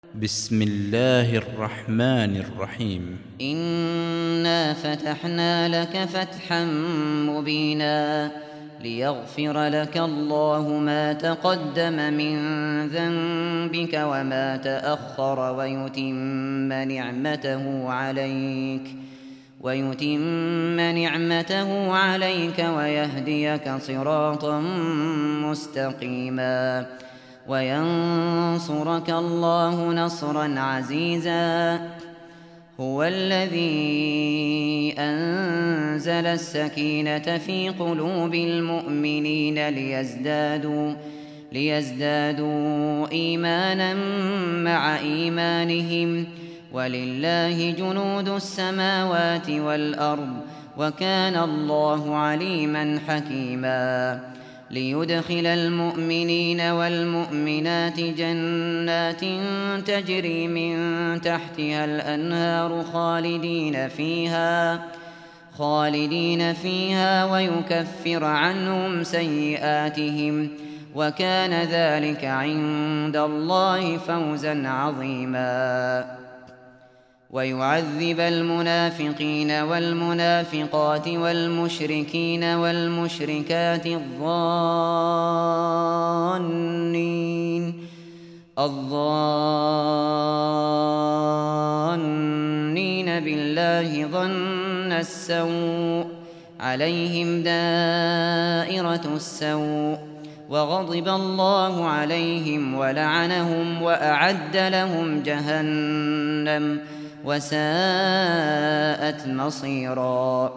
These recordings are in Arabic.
بسم الله الرحمن الرحيم. إنا فتحنا لك فتحا مبينا ليغفر لك الله ما تقدم من ذنبك وما تأخر ويتم نعمته عليك ويهديك صراطا مستقيما وينصرك الله نصرا عزيزا. هو الذي أنزل السكينة في قلوب المؤمنين ليزدادوا إيمانا مع إيمانهم، ولله جنود السماوات والأرض، وكان الله عليما حكيما. ليدخل المؤمنين والمؤمنات جنات تجري من تحتها الأنهار خالدين فيها ويكفر عنهم سيئاتهم، وكان ذلك عند الله فوزا عظيما. ويعذب المنافقين والمنافقات والمشركين والمشركات الظانين بالله ظن السوء عليهم دائرة السوء، وغضب الله عليهم ولعنهم وأعد لهم جهنم وساءت مصيرا.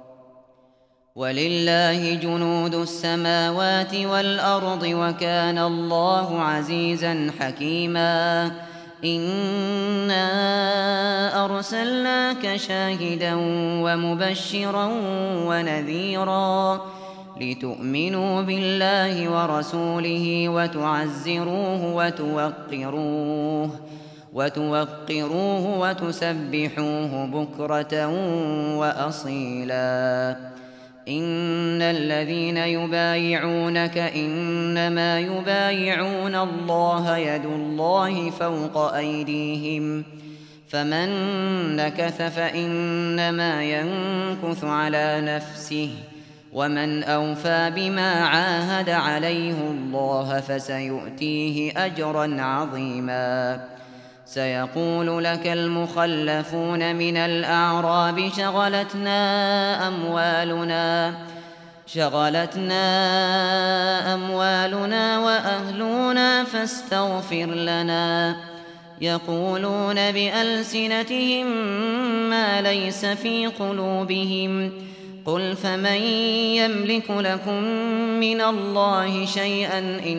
ولله جنود السماوات والأرض، وكان الله عزيزا حكيما. إنا أرسلناك شاهدا ومبشرا ونذيرا لتؤمنوا بالله ورسوله وتعزروه وتوقروه وتسبحوه بكرة وأصيلا. إن الذين يبايعونك إنما يبايعون الله يد الله فوق أيديهم، فمن نكث فإنما ينكث على نفسه، ومن أوفى بما عاهد عليه الله فسيؤتيه أجرا عظيما. سيقول لك المخلفون من الأعراب شغلتنا أموالنا وأهلنا فاستغفر لنا. يقولون بألسنتهم ما ليس في قلوبهم، قل فمن يملك لكم من الله شيئا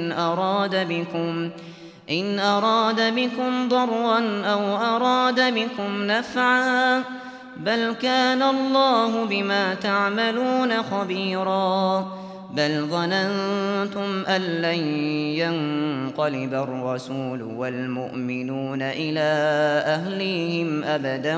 إن أراد بكم ضرا أو أراد بكم نفعا، بل كان الله بما تعملون خبيرا. بل ظننتم أن لن ينقلب الرسول والمؤمنون إلى أهليهم أبدا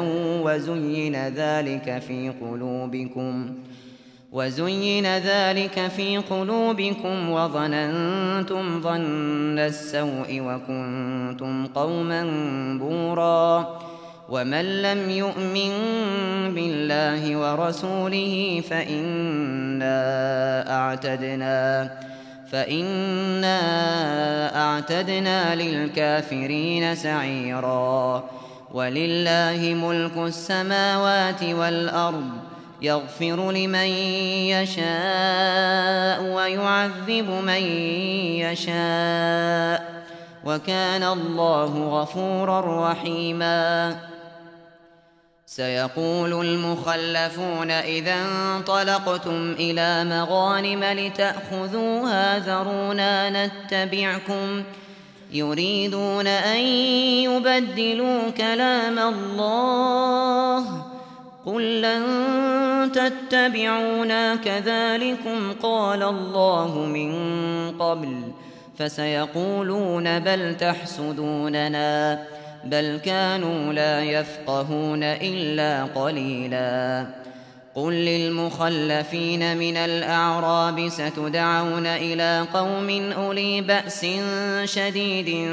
وزين ذلك في قلوبكم وظننتم ظن السوء وكنتم قوما بورا. ومن لم يؤمن بالله ورسوله فإنا أعتدنا للكافرين سعيرا. ولله ملك السماوات والأرض، يغفر لمن يشاء ويعذب من يشاء، وكان الله غفورا رحيما. سيقول المخلفون إذا انطلقتم إلى مغانم لتأخذوها ذرونا نتبعكم، يريدون أن يبدلوا كلام الله. قل لن تتبعونا كذلكم قال الله من قبل، فسيقولون بل تحسدوننا، بل كانوا لا يفقهون إلا قليلا. قل للمخلفين من الأعراب ستدعون إلى قوم أولي بأس شديد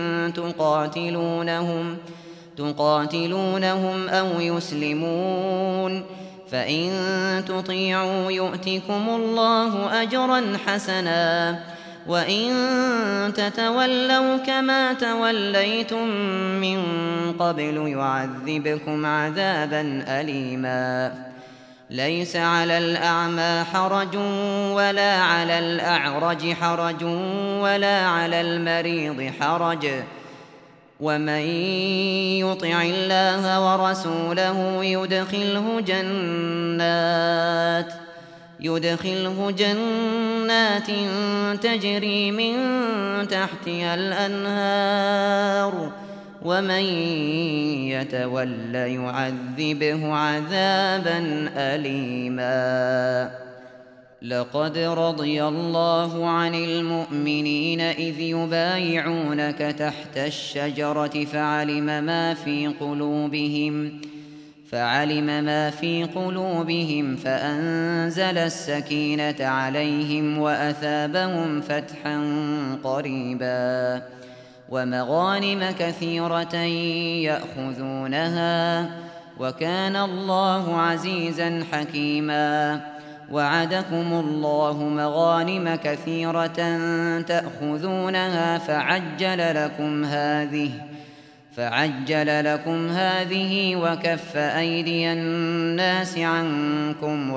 تقاتلونهم أو يسلمون، فإن تطيعوا يؤتكم الله أجرا حسنا، وإن تتولوا كما توليتم من قبل يعذبكم عذابا أليما. ليس على الأعمى حرج ولا على الأعرج حرج ولا على المريض حرج، ومن يطع الله ورسوله يدخله جنات تجري من تحتها الأنهار، ومن يتول يعذبه عذابا أليما. لقد رضي الله عن المؤمنين إذ يبايعونك تحت الشجرة فعلم ما في قلوبهم فأنزل السكينة عليهم وأثابهم فتحا قريبا، ومغانم كثيرة يأخذونها، وكان الله عزيزا حكيما. وعدكم الله مغانم كثيرة تأخذونها فعجل لكم هذه وكف أيدي الناس عنكم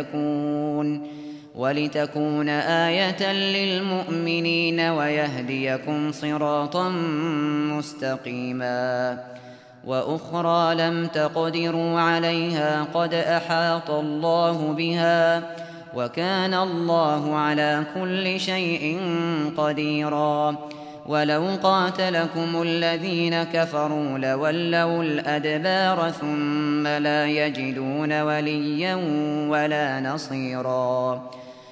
ولتكون آية للمؤمنين ويهديكم صراطا مستقيما. وأخرى لم تقدروا عليها قد أحاط الله بها، وكان الله على كل شيء قديرا. ولو قاتلكم الذين كفروا لولوا الأدبار ثم لا يجدون وليا ولا نصيرا.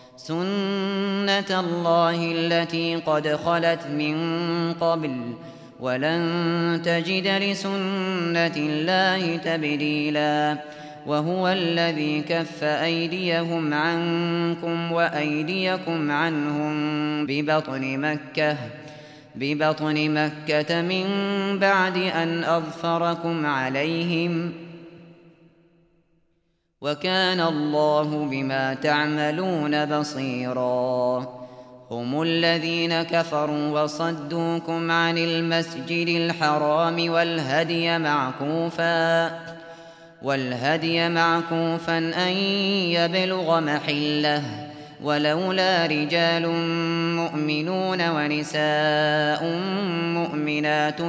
سنة الله التي قد خلت من قبل، ولن تجد لسنة الله تبديلا. وهو الذي كف أيديهم عنكم وأيديكم عنهم ببطن مكة من بعد أن أظفركم عليهم، وكان الله بما تعملون بصيرا. هم الذين كفروا وصدوكم عن المسجد الحرام والهدي معكوفا أن يبلغ محله، ولولا رجال مؤمنون ونساء مؤمنات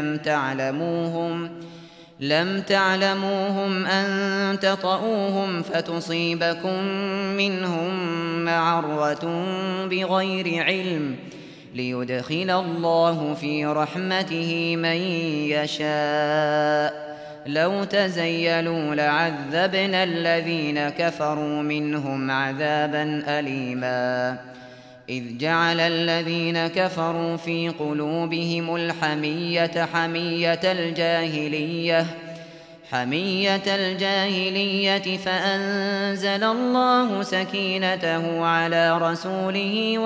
لم تعلموهم أن تطؤوهم فتصيبكم منهم معرة بغير علم، ليدخل الله في رحمته من يشاء. لو تزيلوا لعذبنا الذين كفروا منهم عذابا أليما. إذ جعل الذين كفروا في قلوبهم الحمية حمية الجاهلية فأنزل الله سكينته على رسوله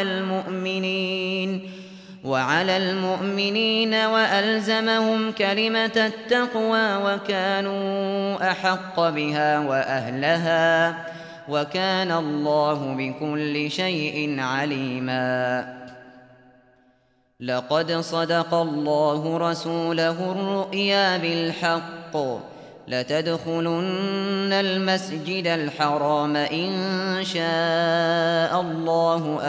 وعلى المؤمنين وألزمهم كلمة التقوى، وكانوا أحق بها وأهلها، وكان الله بكل شيء عليما. لقد صدق الله رسوله الرؤيا بالحق، لتدخلن المسجد الحرام إن شاء الله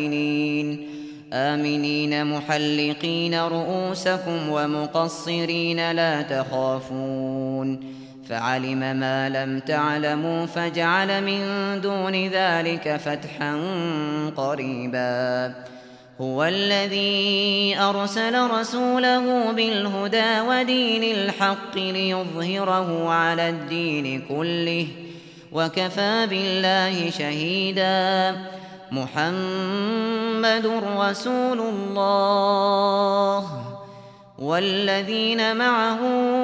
آمنين محلقين رؤوسكم ومقصرين لا تخافون، فعلم ما لم تعلموا فجعل من دون ذلك فتحا قريبا. هو الذي أرسل رسوله بالهدى ودين الحق ليظهره على الدين كله، وكفى بالله شهيدا. محمد رسول الله والذين معه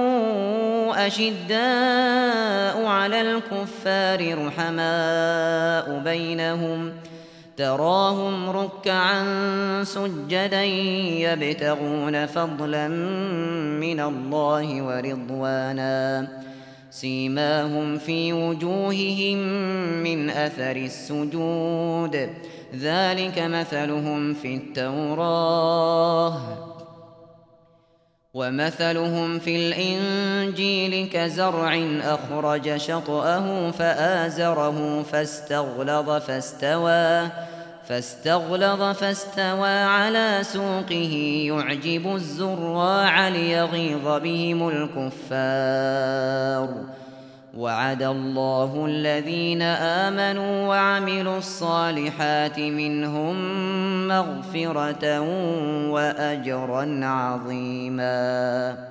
أشداء على الكفار رحماء بينهم تراهم ركعا سجدا يبتغون فضلا من الله ورضوانا سيماهم في وجوههم من أثر السجود ذلك مثلهم في التوراة ومثلهم في الإنجيل كزرع أخرج شطأه فآزره فاستغلظ فاستوى على سوقه يعجب الزراع ليغيظ بهم الكفار وعد الله الذين آمنوا وعملوا الصالحات منهم مغفرة وأجرا عظيما